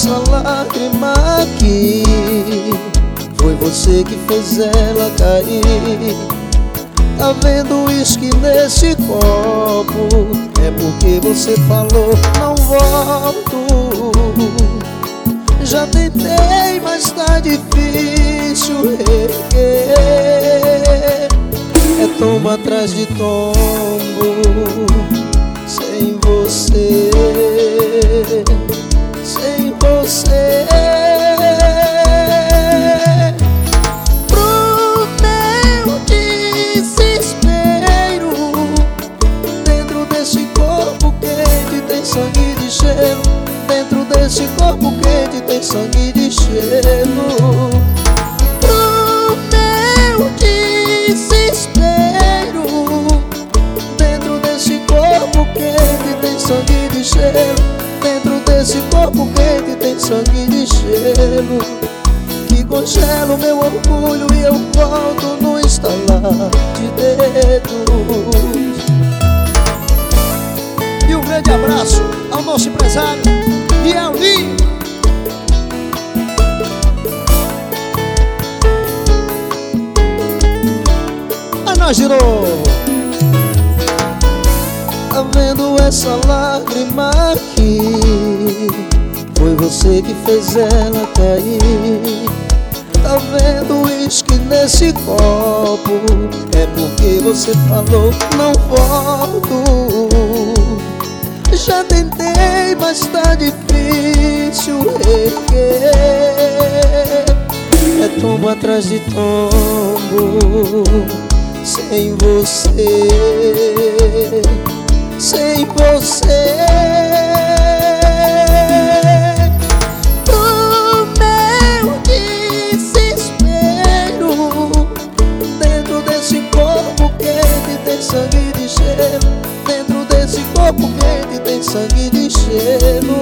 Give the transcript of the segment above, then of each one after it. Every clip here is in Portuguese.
essa lágrima aqui, foi você que fez ela cair. Tá vendo uísque nesse copo? É porque você falou não volto. Já tentei, mas tá difícil reerguer. É tombo atrás de tombo, sem você, sem você. Pro meu desespero, dentro desse corpo quente tem sangue de cheiro. Dentro desse corpo quente tem sangue de cheiro. Pro meu desespero, dentro desse corpo quente tem sangue de cheiro. Dentro desse corpo quente tem sangue de cheiro, que congela o meu orgulho e eu volto no estalar de dedos. E um grande abraço ao nosso empresário Biel Lima. A nós de novo. Tá vendo essa lágrima aqui? Foi você que fez ela cair. Tá vendo uísque nesse copo? É porque você falou não volto. Já tentei, mas tá difícil reerguer. É tombo atrás de tombo, sem você, sem você. Pro meu desespero, dentro desse corpo quente tem sangue de cheiro. Dentro desse corpo quente tem sangue de cheiro.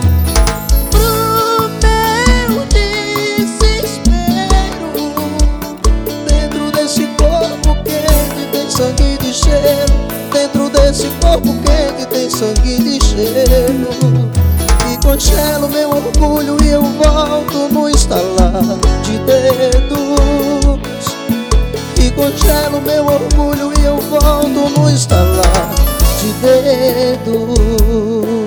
Pro meu desespero, dentro desse corpo quente tem sangue de cheiro. Dentro desse corpo quente tem sangue de cheiro, que congela o meu orgulho e eu volto no estalar de dedos. Que congela o meu orgulho e eu volto no estalar de dedos.